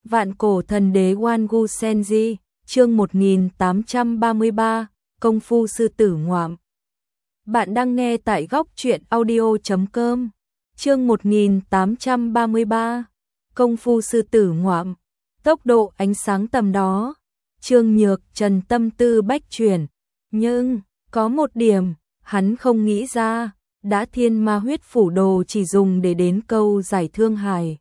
Vạn cổ thần đế Wangu Senji, chương 1833, công phu sư tử ngoạm. Bạn đang nghe tại góc truyện audio.com, chương 1833, công phu sư tử ngoạm. Tốc độ ánh sáng tầm đó, Trương Nhược Trần tâm tư bách chuyển, nhưng có một điểm hắn không nghĩ ra, đã thiên ma huyết phủ đồ chỉ dùng để đến câu giải Thương Hải.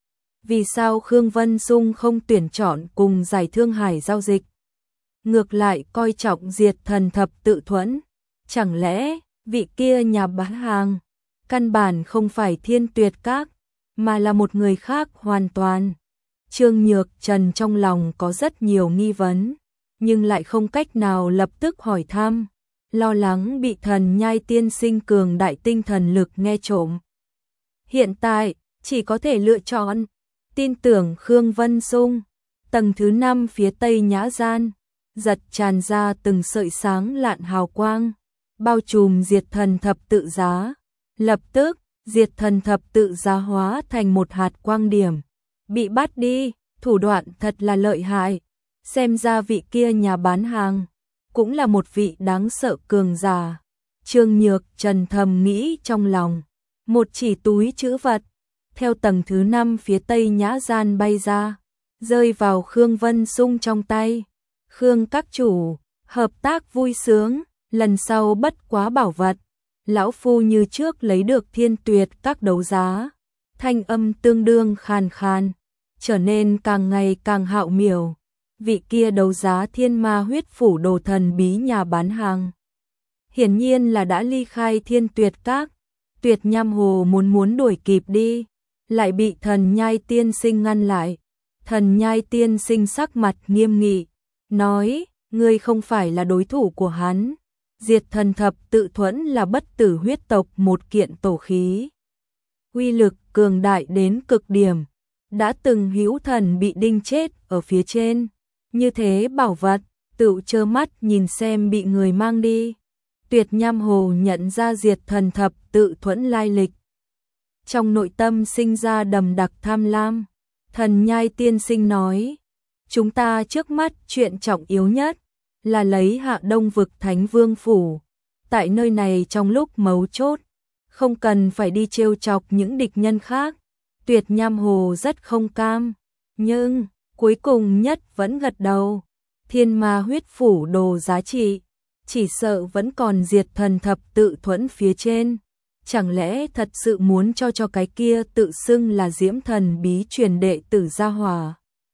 Vì sao Khương Vân Dung không tuyển chọn cùng giải Thương Hải giao dịch? Ngược lại coi trọng diệt thần thập tự thuẫn. Chẳng lẽ vị kia nhà bán hàng căn bản không phải Thiên Tuyệt Các, mà là một người khác hoàn toàn? Trương Nhược Trần trong lòng có rất nhiều nghi vấn, nhưng lại không cách nào lập tức hỏi thăm, lo lắng bị Thần Nhai tiên sinh cường đại tinh thần lực nghe trộm. Hiện tại chỉ có thể lựa chọn tin tưởng Khương Vân Dung. Tầng thứ 5 phía tây nhã gian, giật tràn ra từng sợi sáng lạn hào quang, bao trùm diệt thần thập tự giá. Lập tức, diệt thần thập tự giá hóa thành một hạt quang điểm, bị bắt đi. Thủ đoạn thật là lợi hại. Xem ra vị kia nhà bán hàng cũng là một vị đáng sợ cường giả. Trương Nhược Trần thầm nghĩ trong lòng. Một chỉ túi trữ vật theo tầng thứ 5 phía tây nhã gian bay ra, rơi vào Khương Vân Dung trong tay. Khương các chủ, hợp tác vui sướng, lần sau bất quá bảo vật. Lão phu như trước lấy được Thiên Tuyệt Các đấu giá. Thanh âm tương đương khàn khàn, trở nên càng ngày càng hạo miểu. Vị kia đấu giá thiên ma huyết phủ đồ thần bí nhà bán hàng, hiển nhiên là đã ly khai Thiên Tuyệt Các. Tuyệt Nham Hồ muốn đuổi kịp đi, lại bị Thần Nhai tiên sinh ngăn lại. Thần Nhai tiên sinh sắc mặt nghiêm nghị, nói, ngươi không phải là đối thủ của hắn. Diệt thần thập tự thuẫn là bất tử huyết tộc một kiện tổ khí, uy lực cường đại đến cực điểm, đã từng hữu thần bị đinh chết ở phía trên. Như thế bảo vật, tự trơ mắt nhìn xem bị người mang đi. Tuyệt Nham Hồ nhận ra diệt thần thập tự thuẫn lai lịch, trong nội tâm sinh ra đầm đặc tham lam. Thần Nhai tiên sinh nói, chúng ta trước mắt chuyện trọng yếu nhất là lấy hạ Đông vực Thánh Vương phủ. Tại nơi này trong lúc mấu chốt, không cần phải đi trêu chọc những địch nhân khác. Tuyệt Nham Hồ rất không cam, nhưng cuối cùng nhất vẫn gật đầu. Thiên ma huyết phủ đồ giá trị, chỉ sợ vẫn còn diệt thần thập tự thuẫn phía trên. Chẳng lẽ thật sự muốn cho cái kia tự xưng là Diễm Thần bí truyền đệ tử gia hỏa?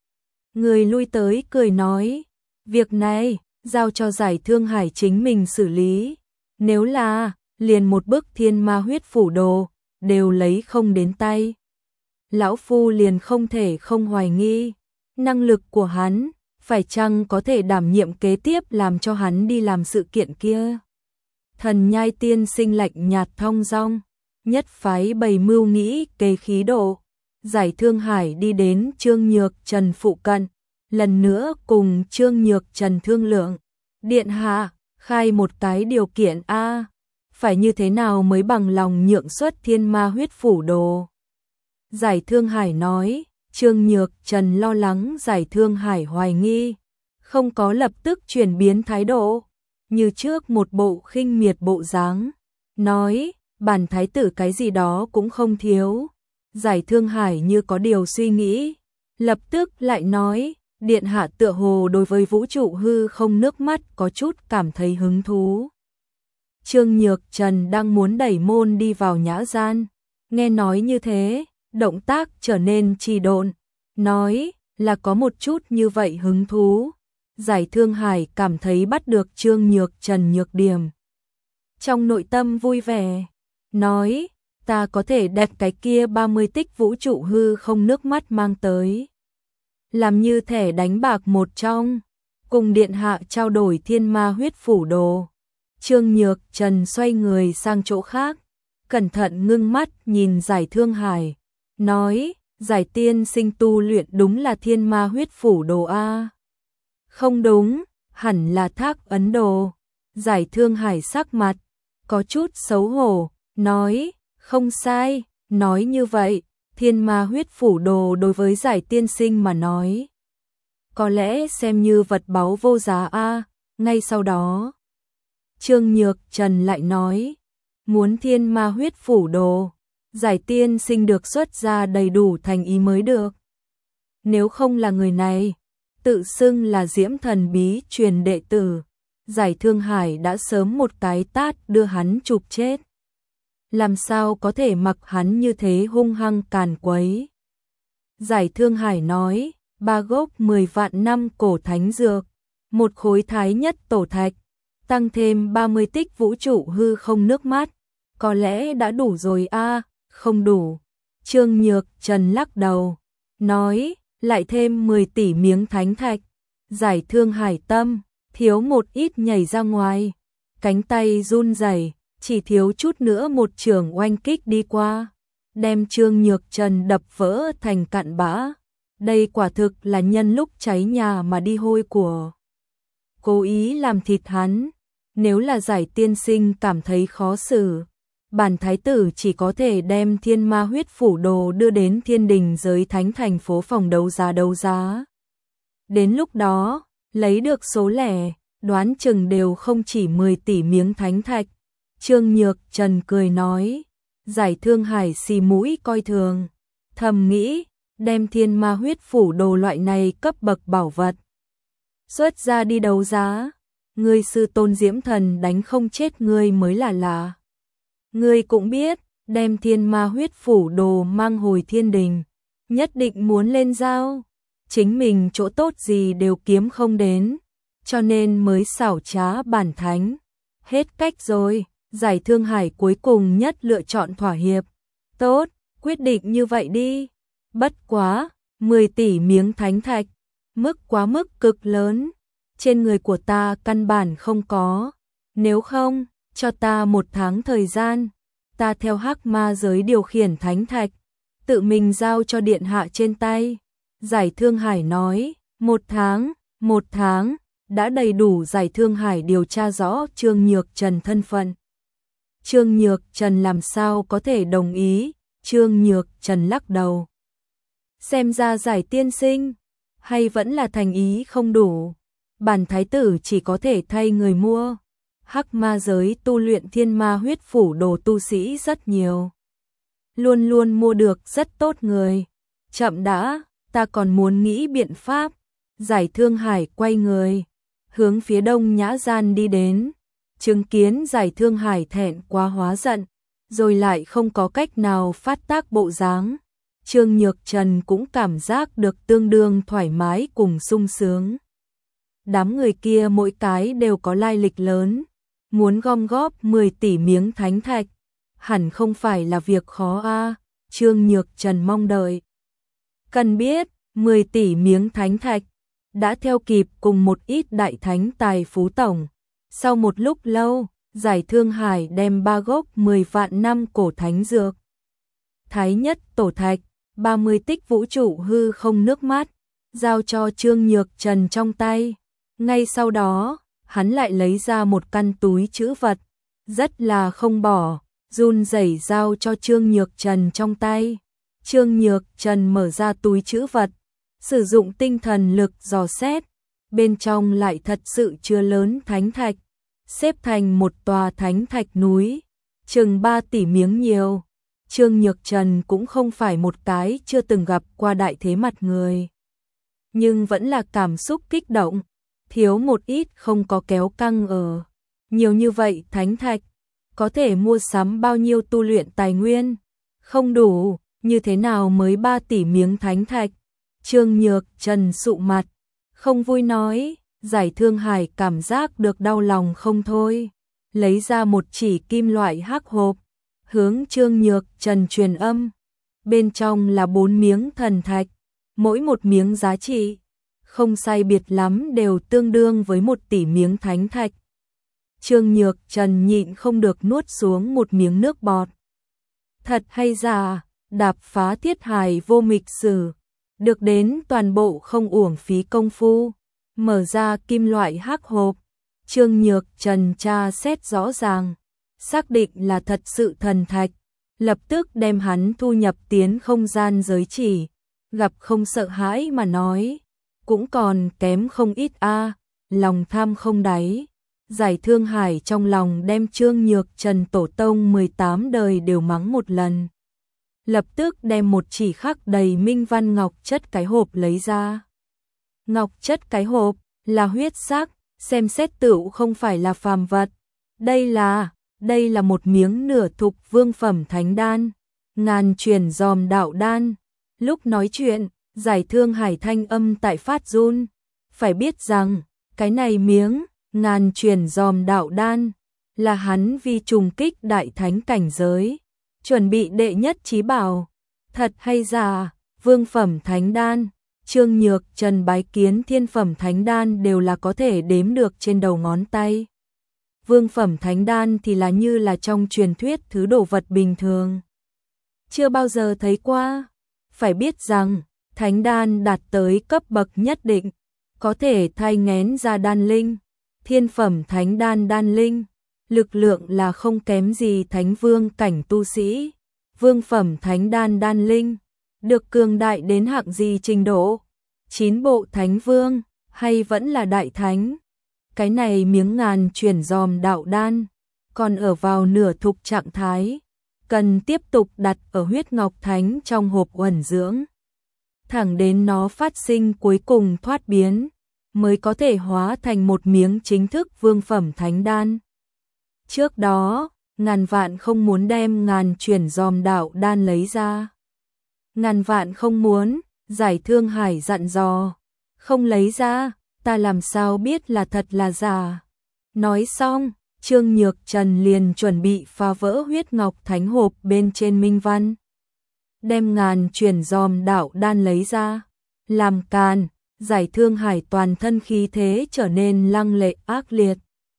Người lui tới cười nói, việc này giao cho giải Thương Hải chính mình xử lý. Nếu là liền một bức thiên ma huyết phủ đồ đều lấy không đến tay, lão phu liền không thể không hoài nghi năng lực của hắn, phải chăng có thể đảm nhiệm kế tiếp làm cho hắn đi làm sự kiện kia. Thần Nhai tiên sinh lạnh nhạt thong dong, nhất phái bày mưu nghĩ kế khí độ. Giải Thương Hải đi đến Trương Nhược Trần phụ cận, lần nữa cùng Trương Nhược Trần thương lượng. Điện hạ, khai một cái điều kiện a, phải như thế nào mới bằng lòng nhượng xuất thiên ma huyết phủ đồ? Giải Thương Hải nói. Trương Nhược Trần lo lắng Giải Thương Hải hoài nghi, không có lập tức chuyển biến thái độ, như trước một bộ khinh miệt bộ dáng, nói, bản thái tử cái gì đó cũng không thiếu. Giải Thương Hải như có điều suy nghĩ, lập tức lại nói, điện hạ tựa hồ đối với vũ trụ hư không nước mắt có chút cảm thấy hứng thú. Trương Nhược Trần đang muốn đẩy môn đi vào nhã gian, nghe nói như thế, động tác trở nên trì độn, nói là có một chút như vậy hứng thú. Giải Thương Hải cảm thấy bắt được Trương Nhược Trần nhược điểm, trong nội tâm vui vẻ, nói, ta có thể đẹp cái kia 30 tích vũ trụ hư không nước mắt mang tới, làm như thẻ đánh bạc một trong, cùng điện hạ trao đổi thiên ma huyết phủ đồ. Trương Nhược Trần xoay người sang chỗ khác, cẩn thận ngưng mắt nhìn Giải Thương Hải, nói, Giải tiên sinh tu luyện đúng là thiên ma huyết phủ đồ a? Không đúng, hẳn là Thác Ấn đồ. Giải Thương Hải sắc mặt có chút xấu hổ, nói, không sai, nói như vậy, Thiên ma huyết phủ đồ đối với Giải tiên sinh mà nói, có lẽ xem như vật báu vô giá a. Ngay sau đó, Trương Nhược Trần lại nói, muốn thiên ma huyết phủ đồ, Giải tiên sinh được xuất ra đầy đủ thành ý mới được. Nếu không là người này, tự xưng là Diễm Thần Bí truyền đệ tử, Giải Thương Hải đã sớm một cái tát đưa hắn chụp chết. Làm sao có thể mặc hắn như thế hung hăng càn quấy. Giải Thương Hải nói, 3 gốc 10 vạn năm cổ thánh dược, một khối thái nhất tổ thạch, tăng thêm 30 tích vũ trụ hư không nước mắt, có lẽ đã đủ rồi a. Không đủ. Trương Nhược Trần lắc đầu, nói, lại thêm 10 tỷ miếng thánh thạch. Giải Thương Hải tâm, thiếu một ít nhảy ra ngoài, cánh tay run rẩy, chỉ thiếu chút nữa một chưởng oanh kích đi qua, đem Trương Nhược Trần đập vỡ thành cặn bã. Đây quả thực là nhân lúc cháy nhà mà đi hôi của. Cố ý làm thịt hắn. Nếu là Giải tiên sinh cảm thấy khó xử, bản thái tử chỉ có thể đem thiên ma huyết phủ đồ đưa đến thiên đình giới thánh thành phố phòng đấu giá. Đến lúc đó, lấy được số lẻ, đoán chừng đều không chỉ 10 tỷ miếng thánh thạch. Trương Nhược Trần cười nói, Giải Thương Hải xì mũi coi thường, thầm nghĩ, đem thiên ma huyết phủ đồ loại này cấp bậc bảo vật xuất ra đi đấu giá, ngươi sư tôn Diễm Thần đánh không chết ngươi mới là lạ. Ngươi cũng biết, đem thiên ma huyết phủ đồ mang hồi thiên đình, nhất định muốn lên giao, chính mình chỗ tốt gì đều kiếm không đến, cho nên mới xảo trá bản thánh. Hết cách rồi, Giải Thương Hải cuối cùng nhất lựa chọn thỏa hiệp. Tốt, quyết định như vậy đi. Bất quá, 10 tỷ miếng thánh thạch, mức quá mức cực lớn, trên người của ta căn bản không có. Nếu không, cho ta 1 tháng thời gian, ta theo hắc ma giới điều khiển thánh thạch, tự mình giao cho điện hạ trên tay. Giải Thương Hải nói, 1 tháng, đã đầy đủ. Giải Thương Hải điều tra rõ Trương Nhược Trần thân phận. Trương Nhược Trần làm sao có thể đồng ý, Trương Nhược Trần lắc đầu. Xem ra Giải tiên sinh, hay vẫn là thành ý không đủ, bản thái tử chỉ có thể thay người mua. Hắc ma giới tu luyện thiên ma huyết phủ đồ tu sĩ rất nhiều, luôn luôn mua được rất tốt người. Chậm đã, ta còn muốn nghĩ biện pháp. Giải Thương Hải quay người, hướng phía Đông Nhã Gian đi đến, chứng kiến Giải Thương Hải thẹn quá hóa giận, rồi lại không có cách nào phát tác bộ dáng. Trương Nhược Trần cũng cảm giác được tương đương thoải mái cùng sung sướng. Đám người kia mỗi cái đều có lai lịch lớn, muốn gom góp 10 tỷ miếng thánh thạch, hẳn không phải là việc khó a. Trương Nhược Trần mong đợi. Cần biết, 10 tỷ miếng thánh thạch đã theo kịp cùng một ít đại thánh tài phú tổng. Sau một lúc lâu, Giải Thương Hải đem 3 gốc 10 vạn năm cổ thánh dược, thái nhất tổ thạch, 30 tích vũ trụ hư không nước mắt, giao cho Trương Nhược Trần trong tay. Ngay sau đó, hắn lại lấy ra một căn túi trữ vật, rất là không bỏ, run rẩy giao cho Trương Nhược Trần trong tay. Trương Nhược Trần mở ra túi trữ vật, sử dụng tinh thần lực dò xét, bên trong lại thật sự chứa lớn thánh thạch, xếp thành một tòa thánh thạch núi, chừng 3 tỷ miếng nhiều. Trương Nhược Trần cũng không phải một cái chưa từng gặp qua đại thế mặt người, nhưng vẫn là cảm xúc kích động, thiếu một ít không có kéo căng ở. Nhiều như vậy thánh thạch, có thể mua sắm bao nhiêu tu luyện tài nguyên? Không đủ, như thế nào mới 3 tỷ miếng thánh thạch? Trương Nhược Trần sụ mặt, không vui nói. Giải Thương Hải cảm giác được đau lòng không thôi, lấy ra một chỉ kim loại hắc hộp, hướng Trương Nhược Trần truyền âm. Bên trong là 4 miếng thần thạch, mỗi một miếng giá trị không sai biệt lắm đều tương đương với 1 tỷ miếng thánh thạch. Trương Nhược Trần nhịn không được nuốt xuống một miếng nước bọt. Thật hay giả, đạp phá thiết hài vô mịch sử, được đến toàn bộ không uổng phí công phu. Mở ra kim loại hắc hộp, Trương Nhược Trần tra xét rõ ràng, xác định là thật sự thần thạch, lập tức đem hắn thu nhập tiến không gian giới chỉ, gặp không sợ hãi mà nói, cũng còn kém không ít a, lòng tham không đáy. Giải Thương Hải trong lòng đem Trương Nhược Trần tổ tông 18 đời đều mắng một lần. Lập tức đem một chỉ khắc đầy minh văn ngọc chất cái hộp lấy ra. Ngọc chất cái hộp là huyết sắc, xem xét tựu không phải là phàm vật. Đây là một miếng nửa thục vương phẩm thánh đan, ngàn truyền giòm đạo đan. Lúc nói chuyện, Giải Thương Hải thanh âm tại phát run. Phải biết rằng, cái này miếng ngàn truyền giòm đạo đan là hắn vì trùng kích đại thánh cảnh giới, chuẩn bị đệ nhất chí bảo. Thật hay giả, vương phẩm thánh đan, Trương Nhược Trần bái kiến thiên phẩm thánh đan đều là có thể đếm được trên đầu ngón tay. Vương phẩm thánh đan thì là như là trong truyền thuyết thứ đồ vật bình thường. Chưa bao giờ thấy qua. Phải biết rằng, thánh đan đạt tới cấp bậc nhất định, có thể thai nghén ra đan linh. Thiên phẩm thánh đan đan linh, lực lượng là không kém gì thánh vương cảnh tu sĩ. Vương phẩm thánh đan đan linh, được cường đại đến hạng gì trình độ? 9 bộ thánh vương, hay vẫn là đại thánh? Cái này miếng ngàn truyền giòm đạo đan, còn ở vào nửa thục trạng thái, cần tiếp tục đặt ở huyết ngọc thánh trong hộp uẩn dưỡng. Thẳng đến nó phát sinh cuối cùng thoát biến, mới có thể hóa thành một miếng chính thức vương phẩm thánh đan. Trước đó, ngàn vạn không muốn đem ngàn truyền giòm đạo đan lấy ra. Ngàn vạn không muốn, Giải Thương Hải dặn dò, không lấy ra, ta làm sao biết là thật là giả. Nói xong, Trương Nhược Trần liền chuẩn bị phá vỡ huyết ngọc thánh hộp bên trên minh văn. Đem ngàn truyền giòm đạo đan lấy ra, làm càn. Giải Thương Hải toàn thân khí thế trở nên lăng lệ ác liệt.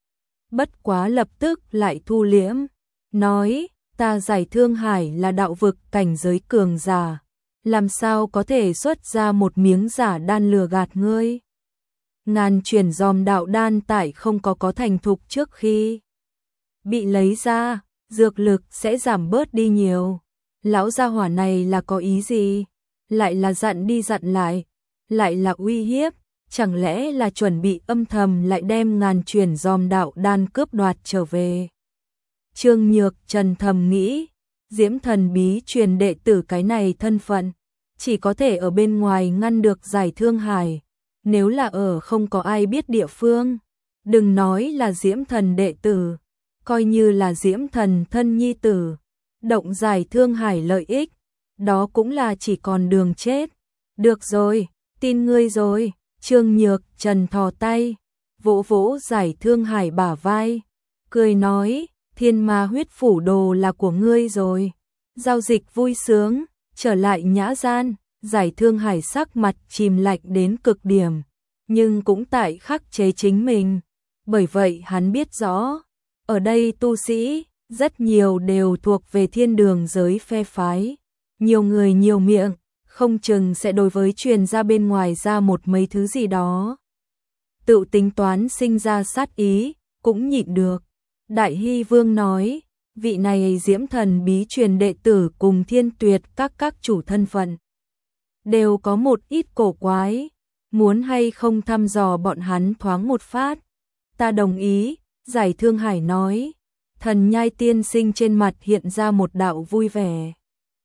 Bất quá lập tức lại thu liễm, nói, ta Giải Thương Hải là đạo vực cảnh giới cường giả, làm sao có thể xuất ra một miếng giả đan lừa gạt ngươi. Ngàn truyền giòm đạo đan tại không có thành thục trước khi bị lấy ra, dược lực sẽ giảm bớt đi nhiều. Lão gia hỏa này là có ý gì? Lại là dặn đi dặn lại, lại là uy hiếp, chẳng lẽ là chuẩn bị âm thầm lại đem ngàn truyền giòm đạo đan cướp đoạt trở về. Trương Nhược Trần thầm nghĩ, Diễm Thần bí truyền đệ tử cái này thân phận, chỉ có thể ở bên ngoài ngăn được Giải Thương Hải, nếu là ở không có ai biết địa phương, đừng nói là Diễm Thần đệ tử, coi như là Diễm Thần thân nhi tử, động Giải Thương Hải lợi ích, đó cũng là chỉ còn đường chết. Được rồi, tin ngươi rồi. Trương Nhược Trần thò tay, vỗ vỗ Giải Thương Hải bả vai, cười nói, thiên ma huyết phủ đồ là của ngươi rồi. Giao dịch vui sướng, trở lại nhã gian, Giải Thương Hải sắc mặt chìm lạnh đến cực điểm, nhưng cũng tại khắc chế chính mình. Bởi vậy hắn biết rõ, ở đây tu sĩ, rất nhiều đều thuộc về thiên đường giới phe phái. Nhiều người nhiều miệng, không chừng sẽ đối với truyền ra bên ngoài ra một mấy thứ gì đó. Tự tính toán sinh ra sát ý, cũng nhịn được. Đại Hy Vương nói, vị này Diễm Thần bí truyền đệ tử cùng Thiên Tuyệt các chủ thân phận. Đều có một ít cổ quái, muốn hay không thăm dò bọn hắn thoáng một phát. Ta đồng ý, Giải Thương Hải nói. Thần Nhai tiên sinh trên mặt hiện ra một đạo vui vẻ.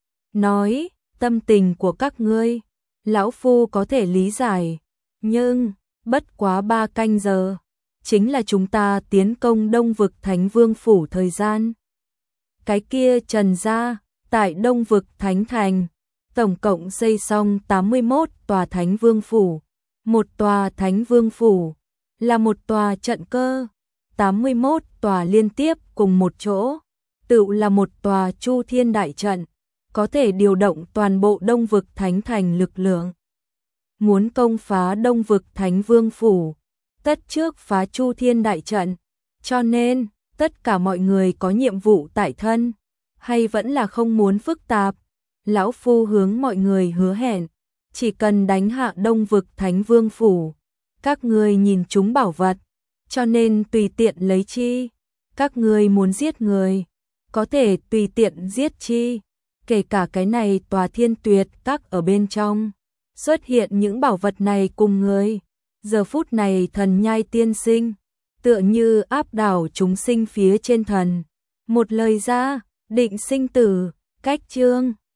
Nói, tâm tình của các ngươi, lão phu có thể lý giải, nhưng, bất quá 3 canh giờ, chính là chúng ta tiến công Đông vực Thánh Vương Phủ thời gian. Cái kia Trần gia, tại Đông vực Thánh Thành, tổng cộng xây xong 81 tòa Thánh Vương Phủ. Một tòa Thánh Vương Phủ, là một tòa trận cơ, 81 tòa liên tiếp cùng một chỗ, tự là một tòa Chu Thiên Đại Trận, có thể điều động toàn bộ Đông vực Thánh Thành lực lượng. Muốn công phá Đông vực Thánh Vương Phủ, tất trước phá Chu Thiên Đại Trận, cho nên, tất cả mọi người có nhiệm vụ tại thân, hay vẫn là không muốn phức tạp. Lão phu hướng mọi người hứa hẹn, chỉ cần đánh hạ Đông vực Thánh Vương Phủ, các ngươi nhìn chúng bảo vật, cho nên tùy tiện lấy chi. Các ngươi muốn giết người, có thể tùy tiện giết chi, kể cả cái này tòa thiên tuyệt các ở bên trong. Xuất hiện những bảo vật này cùng người. Giờ phút này thần nhai tiên sinh, tựa như áp đảo chúng sinh phía trên thần. Một lời ra, định sinh tử, cách chương.